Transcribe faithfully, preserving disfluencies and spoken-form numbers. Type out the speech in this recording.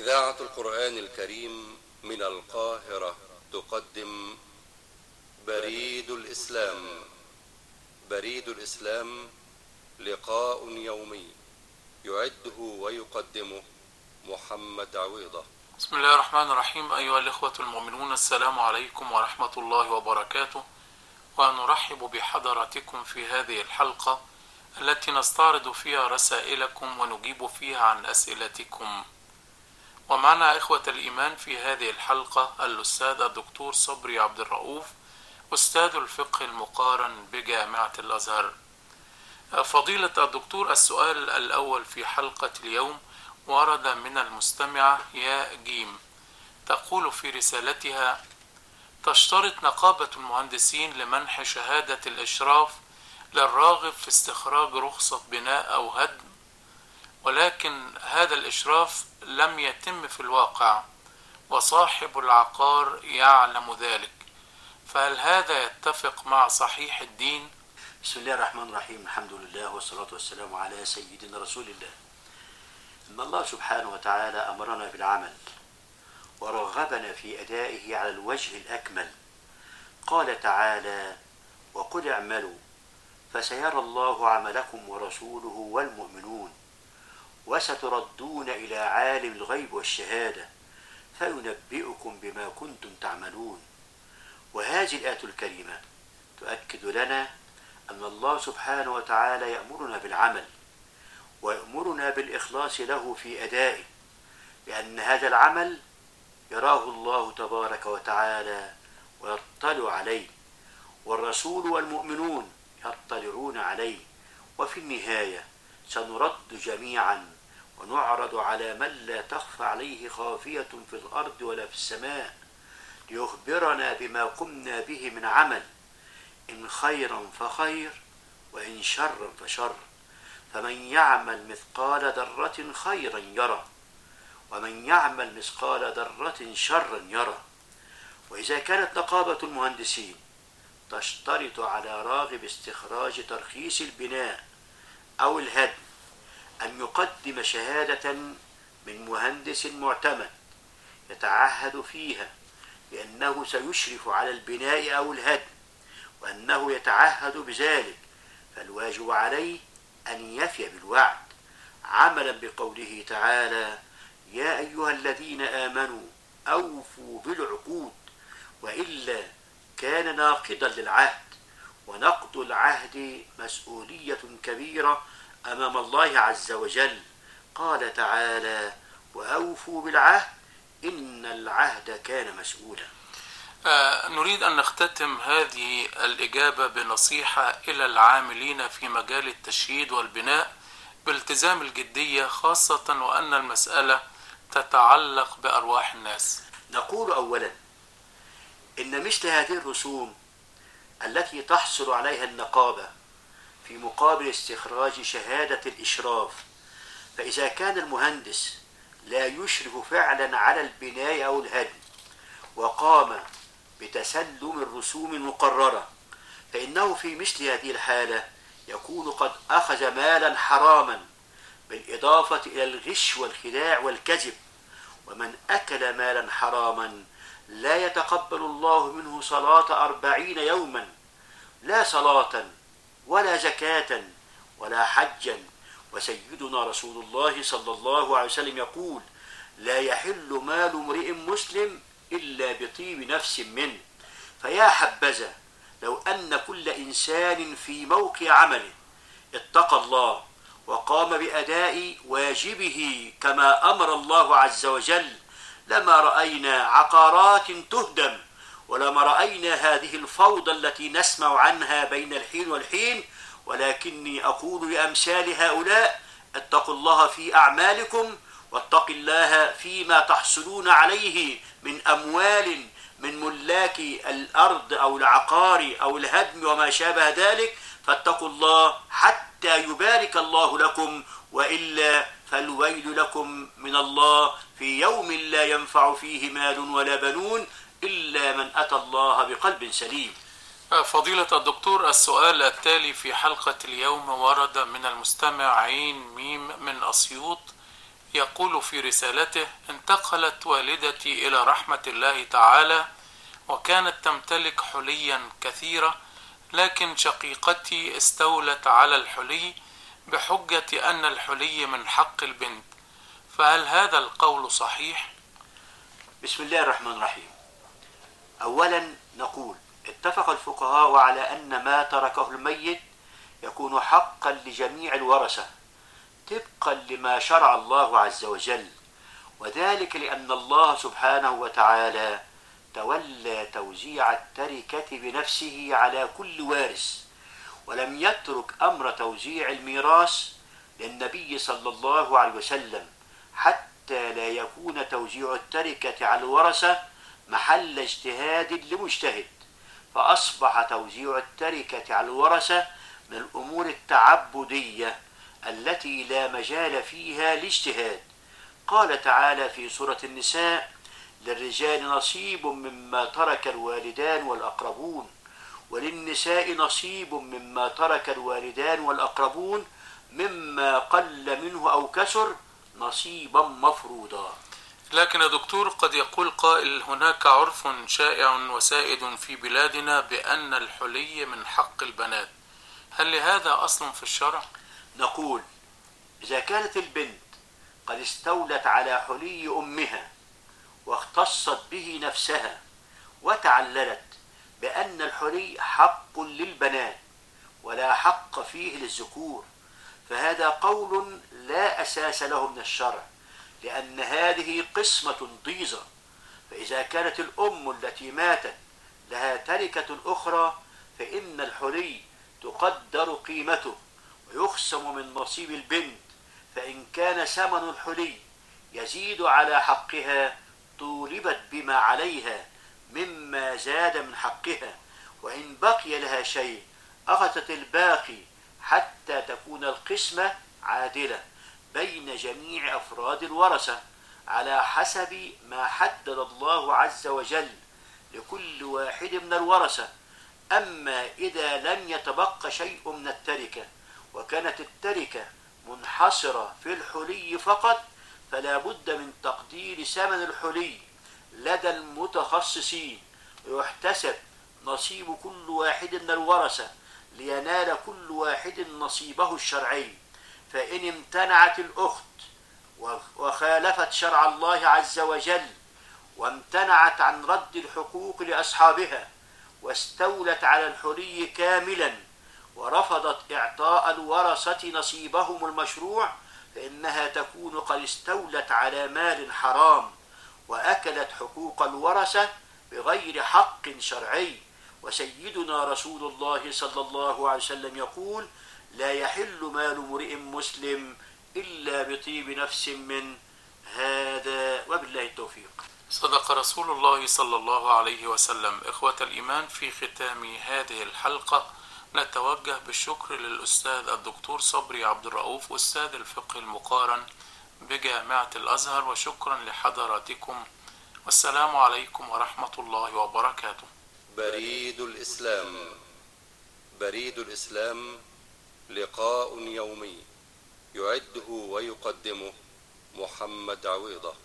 إذاعة القرآن الكريم من القاهرة تقدم بريد الإسلام. بريد الإسلام لقاء يومي يعده ويقدمه محمد عويضة. بسم الله الرحمن الرحيم. أيها الإخوة المؤمنون، السلام عليكم ورحمة الله وبركاته، ونرحب بحضراتكم في هذه الحلقة التي نستعرض فيها رسائلكم ونجيب فيها عن أسئلتكم. ومعنا إخوة الإيمان في هذه الحلقة الأستاذ الدكتور صبري عبد الرؤوف، أستاذ الفقه المقارن بجامعة الأزهر. فضيلة الدكتور، السؤال الأول في حلقة اليوم ورد من المستمعة يا جيم، تقول في رسالتها: تشترط نقابة المهندسين لمنح شهادة الإشراف للراغب في استخراج رخصة بناء أو هدم، ولكن هذا الإشراف لم يتم في الواقع وصاحب العقار يعلم ذلك، فهل هذا يتفق مع صحيح الدين؟ بسم الله الرحمن الرحيم. الحمد لله والصلاة والسلام على سيدنا رسول الله. إن الله سبحانه وتعالى أمرنا بالعمل ورغبنا في أدائه على الوجه الأكمل. قال تعالى: وقل اعملوا فسيرى الله عملكم ورسوله والمؤمنون وستردون إلى عالم الغيب والشهادة فينبئكم بما كنتم تعملون. وهذه الآية الكريمة تؤكد لنا أن الله سبحانه وتعالى يأمرنا بالعمل ويأمرنا بالإخلاص له في أدائه، لأن هذا العمل يراه الله تبارك وتعالى ويطلع عليه، والرسول والمؤمنون يطلعون عليه، وفي النهاية سنرد جميعا ونعرض على من لا تخفى عليه خافية في الأرض ولا في السماء ليخبرنا بما قمنا به من عمل، إن خيرا فخير وإن شرا فشر. فمن يعمل مثقال ذرة خيرا يرى ومن يعمل مثقال ذرة شرا يرى. وإذا كانت نقابة المهندسين تشترط على راغب استخراج ترخيص البناء أو الهدم أن يقدم شهادة من مهندس معتمد يتعهد فيها بأنه سيشرف على البناء أو الهدم وأنه يتعهد بذلك، فالواجب عليه أن يفي بالوعد عملا بقوله تعالى: يا أيها الذين آمنوا أوفوا بالعقود، وإلا كان ناقضا للعهد، ونقض العهد مسؤولية كبيرة أمام الله عز وجل. قال تعالى: وأوفوا بالعهد إن العهد كان مسؤولا. آه نريد أن نختتم هذه الإجابة بنصيحة إلى العاملين في مجال التشييد والبناء بالتزام الجدية، خاصة وأن المسألة تتعلق بأرواح الناس. نقول أولا إن مثل هذه الرسوم التي تحصل عليها النقابة في مقابل استخراج شهادة الإشراف، فإذا كان المهندس لا يشرف فعلا على البناء أو الهدم وقام بتسلم الرسوم المقررة، فإنه في مثل هذه الحالة يكون قد أخذ مالا حراما بالإضافة إلى الغش والخداع والكذب. ومن أكل مالا حراما لا يتقبل الله منه صلاة أربعين يوما، لا صلاة ولا زكاة ولا حجا. وسيدنا رسول الله صلى الله عليه وسلم يقول: لا يحل مال امرئ مسلم إلا بطيب نفس منه. فيا حبذا لو أن كل إنسان في موقع عمله اتقى الله وقام بأداء واجبه كما أمر الله عز وجل، لما رأينا عقارات تهدم، ولما رأينا هذه الفوضى التي نسمع عنها بين الحين والحين. ولكني أقول لأمثال هؤلاء: اتقوا الله في أعمالكم، واتقوا الله فيما تحصلون عليه من أموال من ملاك الأرض أو العقار أو الهدم وما شابه ذلك، فاتقوا الله حتى يبارك الله لكم، وإلا فالويل لكم من الله في يوم لا ينفع فيه مال ولا بنون إلا من أتى الله بقلب سليم. فضيلة الدكتور، السؤال التالي في حلقة اليوم ورد من المستمع عين ميم من أسيوط، يقول في رسالته: انتقلت والدتي إلى رحمة الله تعالى وكانت تمتلك حليا كثيرة، لكن شقيقتي استولت على الحلي بحجة أن الحلي من حق البنت، فهل هذا القول صحيح؟ بسم الله الرحمن الرحيم. أولا نقول اتفق الفقهاء على أن ما تركه الميت يكون حقا لجميع الورثة طبقا لما شرع الله عز وجل، وذلك لأن الله سبحانه وتعالى تولى توزيع التركة بنفسه على كل وارث، ولم يترك أمر توزيع الميراث للنبي صلى الله عليه وسلم حتى لا يكون توزيع التركة على الورثة محل اجتهاد لمجتهد، فأصبح توزيع التركة على الورثة من الأمور التعبدية التي لا مجال فيها لاجتهاد. قال تعالى في سورة النساء: للرجال نصيب مما ترك الوالدان والأقربون وللنساء نصيب مما ترك الوالدان والأقربون مما قل منه أو كسر نصيبا مفروضا. لكن يا دكتور، قد يقول قائل: هناك عرف شائع وسائد في بلادنا بأن الحلي من حق البنات، هل لهذا أصل في الشرع؟ نقول: إذا كانت البنت قد استولت على حلي أمها واختصت به نفسها وتعللت بأن الحلي حق للبنات ولا حق فيه للذكور، فهذا قول لا أساس له من الشرع، لأن هذه قسمة ضيزة. فإذا كانت الأم التي ماتت لها تركة أخرى فإن الحلي تقدر قيمته ويقسم من نصيب البنت، فإن كان ثمن الحلي يزيد على حقها طولبت بما عليها مما زاد من حقها، وإن بقي لها شيء أخذت الباقي حتى تكون القسمة عادلة بين جميع أفراد الورثة على حسب ما حدد الله عز وجل لكل واحد من الورثة. أما إذا لم يتبقى شيء من التركة وكانت التركة منحصرة في الحلي فقط، فلا بد من تقدير ثمن الحلي لدى المتخصصين، ويحتسب نصيب كل واحد من الورثة لينال كل واحد نصيبه الشرعي. فإن امتنعت الأخت وخالفت شرع الله عز وجل وامتنعت عن رد الحقوق لأصحابها واستولت على الحلي كاملا ورفضت إعطاء الورثة نصيبهم المشروع، فإنها تكون قد استولت على مال حرام وأكلت حقوق الورثة بغير حق شرعي. وسيدنا رسول الله صلى الله عليه وسلم يقول: لا يحل مال امرئ مسلم إلا بطيب نفس من هذا، وبالله التوفيق. صدق رسول الله صلى الله عليه وسلم. إخوة الإيمان، في ختام هذه الحلقة نتوجه بالشكر للأستاذ الدكتور صبري عبد الرؤوف، أستاذ الفقه المقارن بجامعة الأزهر، وشكرا لحضراتكم، والسلام عليكم ورحمة الله وبركاته. بريد الإسلام. بريد الإسلام لقاء يومي يعده ويقدمه محمد عويضة.